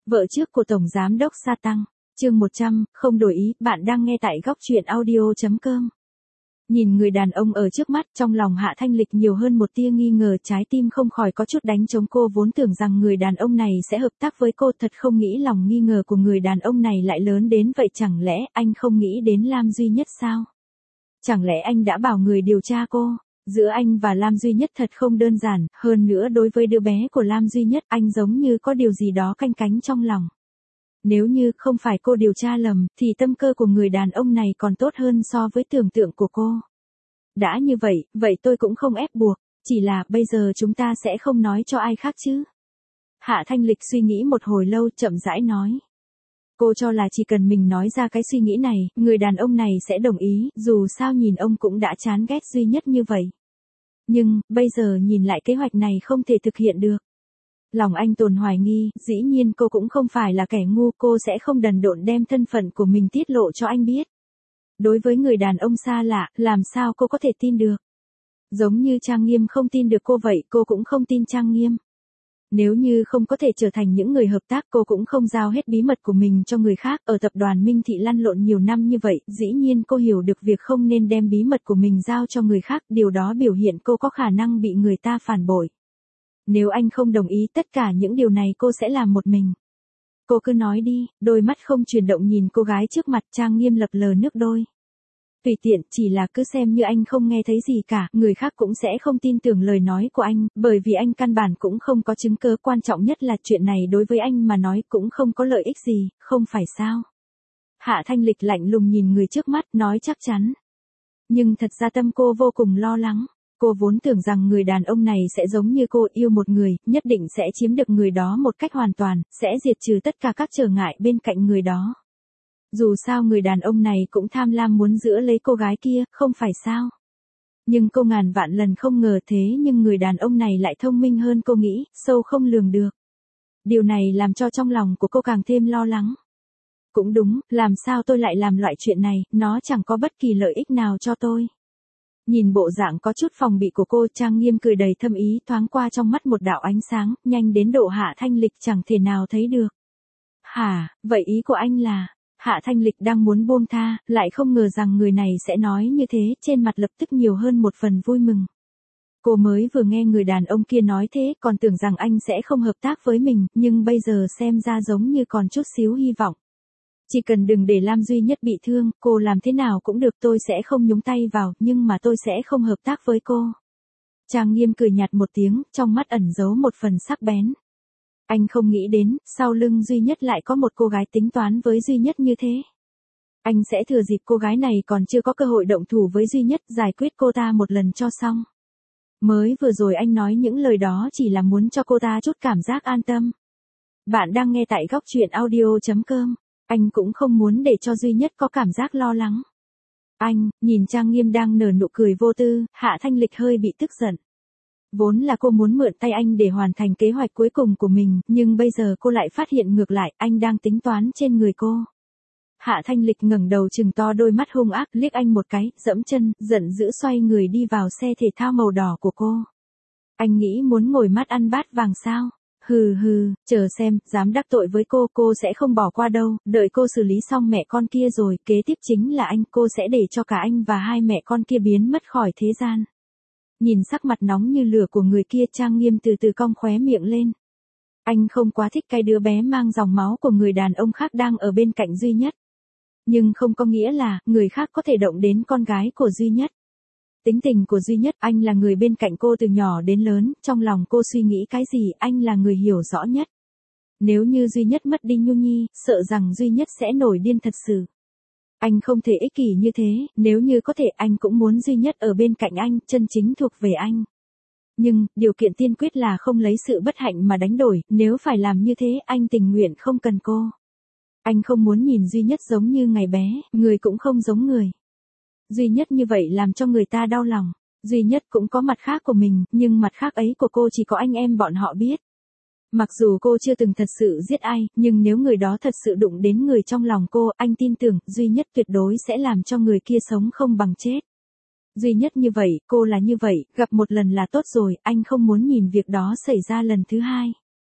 Vợ trước của Tổng Giám đốc Sa Tăng, chương 100, không đổi ý, bạn đang nghe tại góc truyện audio.com. Nhìn người đàn ông ở trước mắt, trong lòng Hạ Thanh Lịch nhiều hơn một tia nghi ngờ, trái tim không khỏi có chút đánh trống. Cô vốn tưởng rằng người đàn ông này sẽ hợp tác với cô, thật không nghĩ lòng nghi ngờ của người đàn ông này lại lớn đến vậy. Chẳng lẽ anh không nghĩ đến Lam Duy Nhất sao? Chẳng lẽ anh đã bảo người điều tra cô? Giữa anh và Lam Duy Nhất thật không đơn giản, hơn nữa đối với đứa bé của Lam Duy Nhất, anh giống như có điều gì đó canh cánh trong lòng. Nếu như không phải cô điều tra lầm, thì tâm cơ của người đàn ông này còn tốt hơn so với tưởng tượng của cô. Đã như vậy, vậy tôi cũng không ép buộc, chỉ là bây giờ chúng ta sẽ không nói cho ai khác chứ. Hạ Thanh Lịch suy nghĩ một hồi lâu, chậm rãi nói. Cô cho là chỉ cần mình nói ra cái suy nghĩ này, người đàn ông này sẽ đồng ý, dù sao nhìn ông cũng đã chán ghét Duy Nhất như vậy. Nhưng, bây giờ nhìn lại kế hoạch này không thể thực hiện được. Lòng anh tồn hoài nghi, dĩ nhiên cô cũng không phải là kẻ ngu, cô sẽ không đần độn đem thân phận của mình tiết lộ cho anh biết. Đối với người đàn ông xa lạ, làm sao cô có thể tin được? Giống như Trang Nghiêm không tin được cô vậy, cô cũng không tin Trang Nghiêm. Nếu như không có thể trở thành những người hợp tác, cô cũng không giao hết bí mật của mình cho người khác. Ở tập đoàn Minh Thị lăn lộn nhiều năm như vậy, dĩ nhiên cô hiểu được việc không nên đem bí mật của mình giao cho người khác, điều đó biểu hiện cô có khả năng bị người ta phản bội. Nếu anh không đồng ý tất cả những điều này cô sẽ làm một mình. Cô cứ nói đi, đôi mắt không chuyển động nhìn cô gái trước mặt. Trang Nghiêm lập lờ nước đôi. Tùy tiện, chỉ là cứ xem như anh không nghe thấy gì cả, người khác cũng sẽ không tin tưởng lời nói của anh, bởi vì anh căn bản cũng không có chứng cứ, quan trọng nhất là chuyện này đối với anh mà nói cũng không có lợi ích gì, không phải sao? Hạ Thanh Lịch lạnh lùng nhìn người trước mắt, nói chắc chắn. Nhưng thật ra tâm cô vô cùng lo lắng. Cô vốn tưởng rằng người đàn ông này sẽ giống như cô, yêu một người, nhất định sẽ chiếm được người đó một cách hoàn toàn, sẽ diệt trừ tất cả các trở ngại bên cạnh người đó. Dù sao người đàn ông này cũng tham lam muốn giữ lấy cô gái kia, không phải sao? Nhưng cô ngàn vạn lần không ngờ thế, nhưng người đàn ông này lại thông minh hơn cô nghĩ, sâu không lường được. Điều này làm cho trong lòng của cô càng thêm lo lắng. Cũng đúng, làm sao tôi lại làm loại chuyện này, nó chẳng có bất kỳ lợi ích nào cho tôi. Nhìn bộ dạng có chút phòng bị của cô, Trang Nghiêm cười đầy thâm ý, thoáng qua trong mắt một đạo ánh sáng, nhanh đến độ Hạ Thanh Lịch chẳng thể nào thấy được. Hả, vậy ý của anh là... Hạ Thanh Lịch đang muốn buông tha, lại không ngờ rằng người này sẽ nói như thế, trên mặt lập tức nhiều hơn một phần vui mừng. Cô mới vừa nghe người đàn ông kia nói thế, còn tưởng rằng anh sẽ không hợp tác với mình, nhưng bây giờ xem ra giống như còn chút xíu hy vọng. Chỉ cần đừng để Lam Duy Nhất bị thương, cô làm thế nào cũng được, tôi sẽ không nhúng tay vào, nhưng mà tôi sẽ không hợp tác với cô. Trang Nghiêm cười nhạt một tiếng, trong mắt ẩn giấu một phần sắc bén. Anh không nghĩ đến, sau lưng Duy Nhất lại có một cô gái tính toán với Duy Nhất như thế. Anh sẽ thừa dịp cô gái này còn chưa có cơ hội động thủ với Duy Nhất, giải quyết cô ta một lần cho xong. Mới vừa rồi anh nói những lời đó chỉ là muốn cho cô ta chút cảm giác an tâm. Bạn đang nghe tại góc truyện audio.com. Anh cũng không muốn để cho Duy Nhất có cảm giác lo lắng. Anh, nhìn Trang Nghiêm đang nở nụ cười vô tư, Hạ Thanh Lịch hơi bị tức giận. Vốn là cô muốn mượn tay anh để hoàn thành kế hoạch cuối cùng của mình, nhưng bây giờ cô lại phát hiện ngược lại, anh đang tính toán trên người cô. Hạ Thanh Lịch ngẩng đầu trừng to đôi mắt hung ác, liếc anh một cái, dẫm chân, giận dữ xoay người đi vào xe thể thao màu đỏ của cô. Anh nghĩ muốn ngồi mắt ăn bát vàng sao? Hừ hừ, chờ xem, dám đắc tội với cô sẽ không bỏ qua đâu, đợi cô xử lý xong mẹ con kia rồi, kế tiếp chính là anh, cô sẽ để cho cả anh và hai mẹ con kia biến mất khỏi thế gian. Nhìn sắc mặt nóng như lửa của người kia, Trang Nghiêm từ từ cong khóe miệng lên. Anh không quá thích cái đứa bé mang dòng máu của người đàn ông khác đang ở bên cạnh Duy Nhất. Nhưng không có nghĩa là, người khác có thể động đến con gái của Duy Nhất. Tính tình của Duy Nhất, anh là người bên cạnh cô từ nhỏ đến lớn, trong lòng cô suy nghĩ cái gì, anh là người hiểu rõ nhất. Nếu như Duy Nhất mất đi Nhu Nhi, sợ rằng Duy Nhất sẽ nổi điên thật sự. Anh không thể ích kỷ như thế, nếu như có thể anh cũng muốn Duy Nhất ở bên cạnh anh, chân chính thuộc về anh. Nhưng, điều kiện tiên quyết là không lấy sự bất hạnh mà đánh đổi, nếu phải làm như thế anh tình nguyện không cần cô. Anh không muốn nhìn Duy Nhất giống như ngày bé, người cũng không giống người. Duy Nhất như vậy làm cho người ta đau lòng. Duy Nhất cũng có mặt khác của mình, nhưng mặt khác ấy của cô chỉ có anh em bọn họ biết. Mặc dù cô chưa từng thật sự giết ai, nhưng nếu người đó thật sự đụng đến người trong lòng cô, anh tin tưởng, Duy Nhất tuyệt đối sẽ làm cho người kia sống không bằng chết. Duy Nhất như vậy, cô là như vậy, gặp một lần là tốt rồi, anh không muốn nhìn việc đó xảy ra lần thứ hai.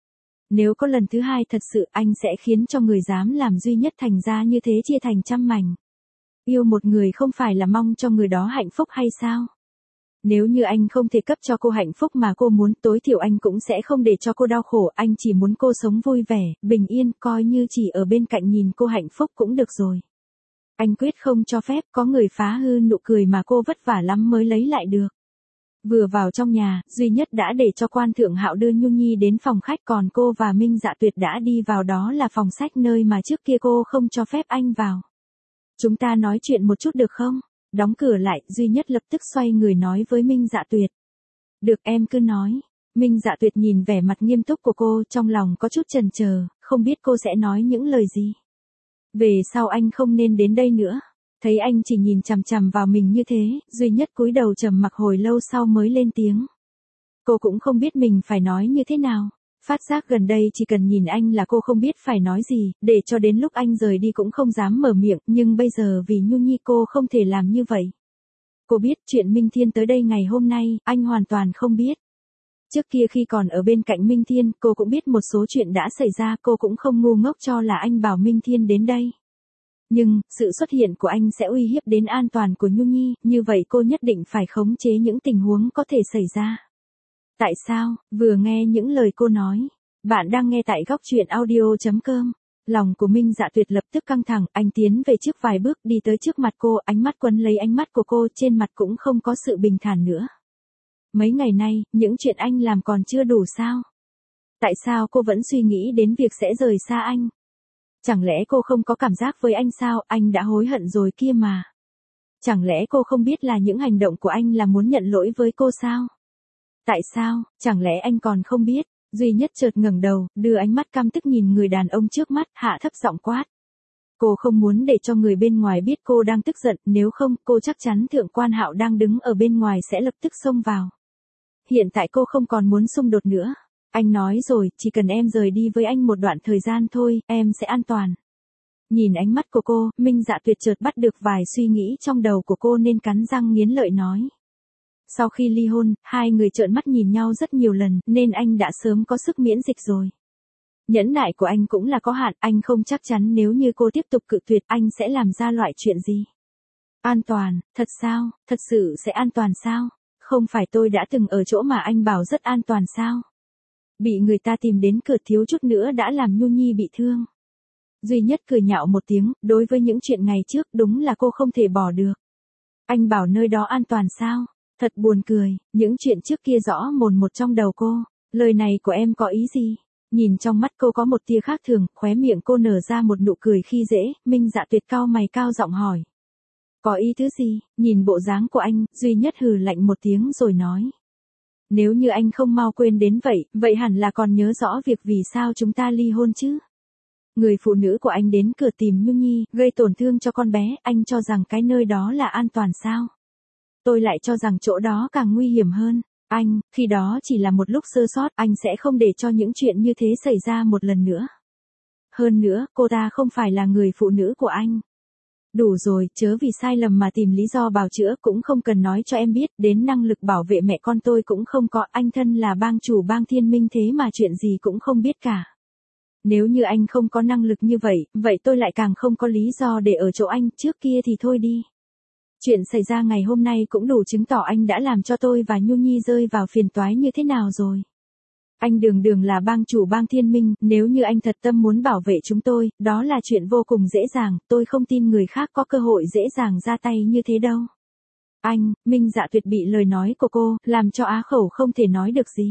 Nếu có lần thứ hai thật sự anh sẽ khiến cho người dám làm duy nhất thành ra như thế chia thành trăm mảnh. Yêu một người không phải là mong cho người đó hạnh phúc hay sao? Nếu như anh không thể cấp cho cô hạnh phúc mà cô muốn, tối thiểu anh cũng sẽ không để cho cô đau khổ, anh chỉ muốn cô sống vui vẻ, bình yên, coi như chỉ ở bên cạnh nhìn cô hạnh phúc cũng được rồi. Anh quyết không cho phép có người phá hư nụ cười mà cô vất vả lắm mới lấy lại được. Vừa vào trong nhà, duy nhất đã để cho Quan Thượng Hạo đưa Nhu Nhi đến phòng khách, còn cô và Minh Dạ Tuyệt đã đi vào, đó là phòng sách nơi mà trước kia cô không cho phép anh vào. Chúng ta nói chuyện một chút được không? Đóng cửa lại, duy nhất lập tức xoay người nói với Minh Dạ Tuyệt. Được, em cứ nói. Minh Dạ Tuyệt nhìn vẻ mặt nghiêm túc của cô, trong lòng có chút chần chờ, không biết cô sẽ nói những lời gì. Về sau anh không nên đến đây nữa. Thấy anh chỉ nhìn chằm chằm vào mình như thế, duy nhất cúi đầu trầm mặc hồi lâu sau mới lên tiếng. Cô cũng không biết mình phải nói như thế nào. Phát giác gần đây chỉ cần nhìn anh là cô không biết phải nói gì, để cho đến lúc anh rời đi cũng không dám mở miệng, nhưng bây giờ vì Nhu Nhi cô không thể làm như vậy. Cô biết chuyện Minh Thiên tới đây ngày hôm nay, anh hoàn toàn không biết. Trước kia khi còn ở bên cạnh Minh Thiên, cô cũng biết một số chuyện đã xảy ra, cô cũng không ngu ngốc cho là anh bảo Minh Thiên đến đây. Nhưng, sự xuất hiện của anh sẽ uy hiếp đến an toàn của Nhu Nhi, như vậy cô nhất định phải khống chế những tình huống có thể xảy ra. Tại sao? Vừa nghe những lời cô nói. Bạn đang nghe tại góc truyện audio.com. Lòng của Minh Dạ Tuyệt lập tức căng thẳng, anh tiến về trước vài bước đi tới trước mặt cô, ánh mắt quấn lấy ánh mắt của cô, trên mặt cũng không có sự bình thản nữa. Mấy ngày nay, những chuyện anh làm còn chưa đủ sao? Tại sao cô vẫn suy nghĩ đến việc sẽ rời xa anh? Chẳng lẽ cô không có cảm giác với anh sao, anh đã hối hận rồi kia mà. Chẳng lẽ cô không biết là những hành động của anh là muốn nhận lỗi với cô sao? Tại sao, chẳng lẽ anh còn không biết? Duy nhất chợt ngẩng đầu, đưa ánh mắt căm tức nhìn người đàn ông trước mắt, hạ thấp giọng quát. Cô không muốn để cho người bên ngoài biết cô đang tức giận, nếu không, cô chắc chắn Thượng Quan Hạo đang đứng ở bên ngoài sẽ lập tức xông vào. Hiện tại cô không còn muốn xung đột nữa. Anh nói rồi, chỉ cần em rời đi với anh một đoạn thời gian thôi, em sẽ an toàn. Nhìn ánh mắt của cô, Minh Dạ Tuyệt chợt bắt được vài suy nghĩ trong đầu của cô nên cắn răng nghiến lợi nói. Sau khi ly hôn, hai người trợn mắt nhìn nhau rất nhiều lần, nên anh đã sớm có sức miễn dịch rồi. Nhẫn nại của anh cũng là có hạn, anh không chắc chắn nếu như cô tiếp tục cự tuyệt anh sẽ làm ra loại chuyện gì. An toàn, thật sao, thật sự sẽ an toàn sao? Không phải tôi đã từng ở chỗ mà anh bảo rất an toàn sao? Bị người ta tìm đến cửa thiếu chút nữa đã làm Nhu Nhi bị thương. Duy nhất cười nhạo một tiếng, đối với những chuyện ngày trước đúng là cô không thể bỏ được. Anh bảo nơi đó an toàn sao? Thật buồn cười, những chuyện trước kia rõ mồn một trong đầu cô. Lời này của em có ý gì? Nhìn trong mắt cô có một tia khác thường, khóe miệng cô nở ra một nụ cười khi dễ, Minh Dạ Tuyệt cau mày cao giọng hỏi. Có ý thứ gì? Nhìn bộ dáng của anh, duy nhất hừ lạnh một tiếng rồi nói. Nếu như anh không mau quên đến vậy hẳn là còn nhớ rõ việc vì sao chúng ta ly hôn chứ. Người phụ nữ của anh đến cửa tìm Nhu Nhi, gây tổn thương cho con bé, anh cho rằng cái nơi đó là an toàn sao? Tôi lại cho rằng chỗ đó càng nguy hiểm hơn. Anh, khi đó chỉ là một lúc sơ sót, anh sẽ không để cho những chuyện như thế xảy ra một lần nữa. Hơn nữa, cô ta không phải là người phụ nữ của anh. Đủ rồi, chớ vì sai lầm mà tìm lý do bào chữa, cũng không cần nói cho em biết, đến năng lực bảo vệ mẹ con tôi cũng không có, anh thân là bang chủ bang Thiên Minh thế mà chuyện gì cũng không biết cả. Nếu như anh không có năng lực như vậy tôi lại càng không có lý do để ở chỗ anh, trước kia thì thôi đi. Chuyện xảy ra ngày hôm nay cũng đủ chứng tỏ anh đã làm cho tôi và Nhu Nhi rơi vào phiền toái như thế nào rồi. Anh đường đường là bang chủ bang Thiên Minh, nếu như anh thật tâm muốn bảo vệ chúng tôi, đó là chuyện vô cùng dễ dàng, tôi không tin người khác có cơ hội dễ dàng ra tay như thế đâu. Anh, Minh Dạ Tuyệt bị lời nói của cô, làm cho á khẩu không thể nói được gì.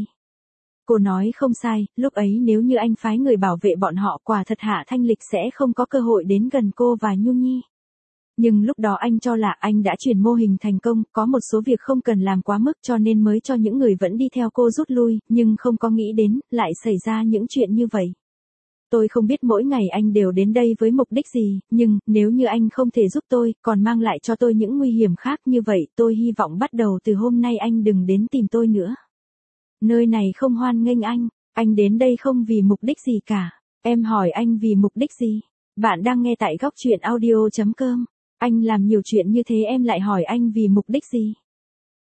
Cô nói không sai, lúc ấy nếu như anh phái người bảo vệ bọn họ, quả thật Hạ Thanh Lịch sẽ không có cơ hội đến gần cô và Nhu Nhi. Nhưng lúc đó anh cho là anh đã chuyển mô hình thành công, có một số việc không cần làm quá mức cho nên mới cho những người vẫn đi theo cô rút lui, nhưng không có nghĩ đến, lại xảy ra những chuyện như vậy. Tôi không biết mỗi ngày anh đều đến đây với mục đích gì, nhưng, nếu như anh không thể giúp tôi, còn mang lại cho tôi những nguy hiểm khác như vậy, tôi hy vọng bắt đầu từ hôm nay anh đừng đến tìm tôi nữa. Nơi này không hoan nghênh anh đến đây không vì mục đích gì cả. Em hỏi anh vì mục đích gì? Bạn đang nghe tại góc truyện audio.com. Anh làm nhiều chuyện như thế em lại hỏi anh vì mục đích gì?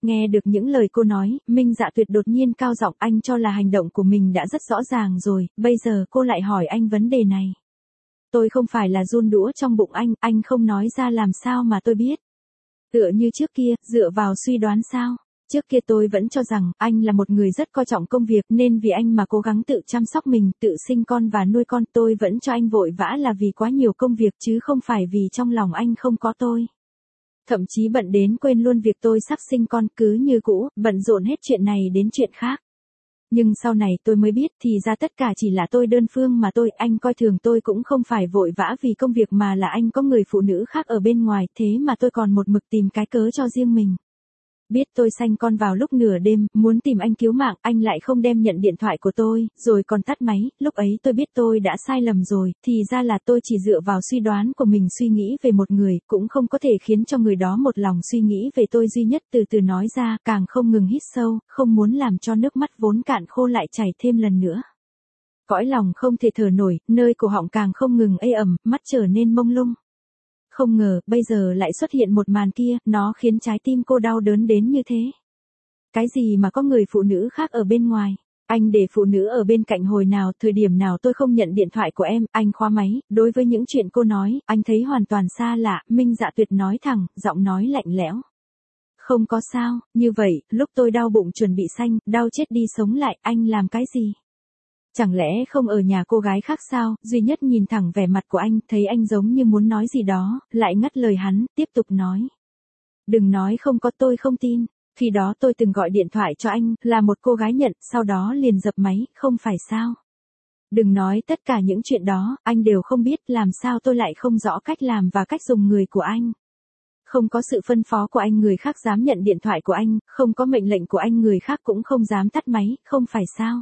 nghe được những lời cô nói, Minh Dạ Tuyệt đột nhiên cao giọng, anh cho là hành động của mình đã rất rõ ràng rồi, bây giờ cô lại hỏi anh vấn đề này. Tôi không phải là giun đũa trong bụng anh không nói ra làm sao mà tôi biết. Tựa như trước kia, dựa vào suy đoán sao? Trước kia tôi vẫn cho rằng, anh là một người rất coi trọng công việc nên vì anh mà cố gắng tự chăm sóc mình, tự sinh con và nuôi con. Tôi vẫn cho anh vội vã là vì quá nhiều công việc chứ không phải vì trong lòng anh không có tôi. Thậm chí bận đến quên luôn việc tôi sắp sinh con, cứ như cũ, bận rộn hết chuyện này đến chuyện khác. Nhưng sau này tôi mới biết thì ra tất cả chỉ là tôi đơn phương mà anh coi thường tôi cũng không phải vội vã vì công việc mà là anh có người phụ nữ khác ở bên ngoài, thế mà tôi còn một mực tìm cái cớ cho riêng mình. Biết tôi sanh con vào lúc nửa đêm, muốn tìm anh cứu mạng, anh lại không đem nhận điện thoại của tôi, rồi còn tắt máy, lúc ấy tôi biết tôi đã sai lầm rồi, thì ra là tôi chỉ dựa vào suy đoán của mình suy nghĩ về một người, cũng không có thể khiến cho người đó một lòng suy nghĩ về tôi duy nhất từ từ nói ra, càng không ngừng hít sâu, không muốn làm cho nước mắt vốn cạn khô lại chảy thêm lần nữa. Cõi lòng không thể thở nổi, nơi cổ họng càng không ngừng ê ẩm, mắt trở nên mông lung. Không ngờ, bây giờ lại xuất hiện một màn kia, nó khiến trái tim cô đau đớn đến như thế. Cái gì mà có người phụ nữ khác ở bên ngoài? Anh để phụ nữ ở bên cạnh hồi nào, thời điểm nào tôi không nhận điện thoại của em, anh khóa máy, đối với những chuyện cô nói, anh thấy hoàn toàn xa lạ, Minh Dạ Tuyệt nói thẳng, giọng nói lạnh lẽo. Không có sao, như vậy, lúc tôi đau bụng chuẩn bị sanh, đau chết đi sống lại, anh làm cái gì? Chẳng lẽ không ở nhà cô gái khác sao? Duy Nhất nhìn thẳng vẻ mặt của anh, thấy anh giống như muốn nói gì đó, lại ngắt lời hắn, tiếp tục nói. Đừng nói không có, tôi không tin. Khi đó tôi từng gọi điện thoại cho anh, là một cô gái nhận, sau đó liền dập máy, không phải sao? Đừng nói tất cả những chuyện đó, anh đều không biết, làm sao tôi lại không rõ cách làm và cách dùng người của anh. Không có sự phân phó của anh người khác dám nhận điện thoại của anh, không có mệnh lệnh của anh người khác cũng không dám tắt máy, không phải sao?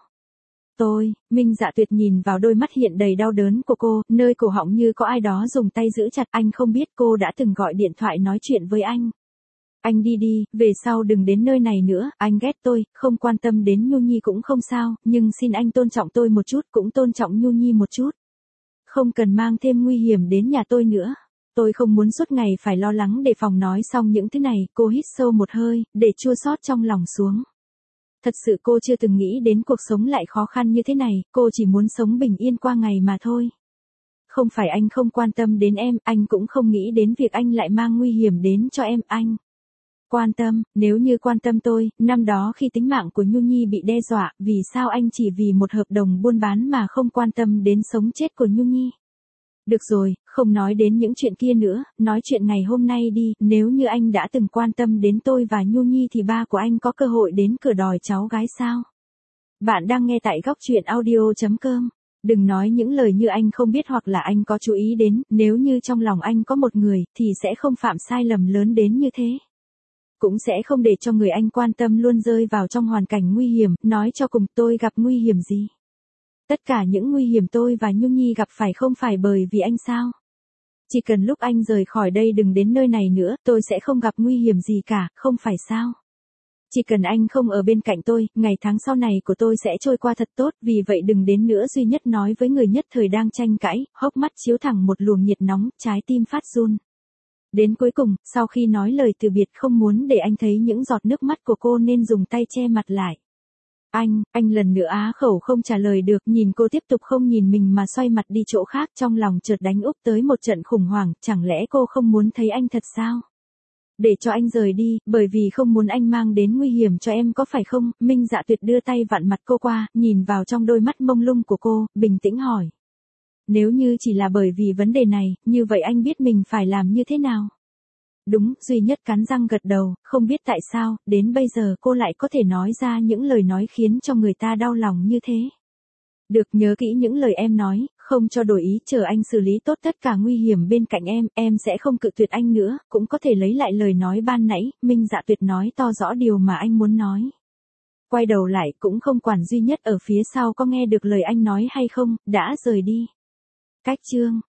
Minh Dạ Tuyệt nhìn vào đôi mắt hiện đầy đau đớn của cô, nơi cổ họng như có ai đó dùng tay giữ chặt, anh không biết cô đã từng gọi điện thoại nói chuyện với anh. Anh đi đi, về sau đừng đến nơi này nữa, anh ghét tôi, không quan tâm đến Nhu Nhi cũng không sao, nhưng xin anh tôn trọng tôi một chút, cũng tôn trọng Nhu Nhi một chút. Không cần mang thêm nguy hiểm đến nhà tôi nữa. Tôi không muốn suốt ngày phải lo lắng đề phòng. Nói xong những thứ này, cô hít sâu một hơi, để chua xót trong lòng xuống. Thật sự cô chưa từng nghĩ đến cuộc sống lại khó khăn như thế này, cô chỉ muốn sống bình yên qua ngày mà thôi. Không phải anh không quan tâm đến em, anh cũng không nghĩ đến việc anh lại mang nguy hiểm đến cho em, anh. Quan tâm, nếu như quan tâm tôi, năm đó khi tính mạng của Nhu Nhi bị đe dọa, vì sao anh chỉ vì một hợp đồng buôn bán mà không quan tâm đến sống chết của Nhu Nhi? Được rồi, không nói đến những chuyện kia nữa, nói chuyện ngày hôm nay đi, nếu như anh đã từng quan tâm đến tôi và Nhu Nhi thì ba của anh có cơ hội đến cửa đòi cháu gái sao? Bạn đang nghe tại góc truyện audio.com. Đừng nói những lời như anh không biết hoặc là anh có chú ý đến, nếu như trong lòng anh có một người, thì sẽ không phạm sai lầm lớn đến như thế. Cũng sẽ không để cho người anh quan tâm luôn rơi vào trong hoàn cảnh nguy hiểm, nói cho cùng tôi gặp nguy hiểm gì? Tất cả những nguy hiểm tôi và Nhu Nhi gặp phải không phải bởi vì anh sao? Chỉ cần lúc anh rời khỏi đây đừng đến nơi này nữa, tôi sẽ không gặp nguy hiểm gì cả, không phải sao? Chỉ cần anh không ở bên cạnh tôi, ngày tháng sau này của tôi sẽ trôi qua thật tốt, vì vậy đừng đến nữa. Duy Nhất nói với người nhất thời đang tranh cãi, hốc mắt chiếu thẳng một luồng nhiệt nóng, trái tim phát run. Đến cuối cùng, sau khi nói lời từ biệt không muốn để anh thấy những giọt nước mắt của cô nên dùng tay che mặt lại. Anh lần nữa á khẩu không trả lời được, nhìn cô tiếp tục không nhìn mình mà xoay mặt đi chỗ khác, trong lòng chợt đánh úp tới một trận khủng hoảng, chẳng lẽ cô không muốn thấy anh thật sao? Để cho anh rời đi, bởi vì không muốn anh mang đến nguy hiểm cho em có phải không? Minh Dạ Tuyệt đưa tay vặn mặt cô qua, nhìn vào trong đôi mắt mông lung của cô, bình tĩnh hỏi. Nếu như chỉ là bởi vì vấn đề này, như vậy anh biết mình phải làm như thế nào? Đúng, Duy Nhất cắn răng gật đầu, không biết tại sao, đến bây giờ cô lại có thể nói ra những lời nói khiến cho người ta đau lòng như thế. Được, nhớ kỹ những lời em nói, không cho đổi ý, chờ anh xử lý tốt tất cả nguy hiểm bên cạnh em sẽ không cự tuyệt anh nữa, cũng có thể lấy lại lời nói ban nãy. Minh Dạ Tuyệt nói to rõ điều mà anh muốn nói. Quay đầu lại cũng không quản Duy Nhất ở phía sau có nghe được lời anh nói hay không, đã rời đi. Cách chương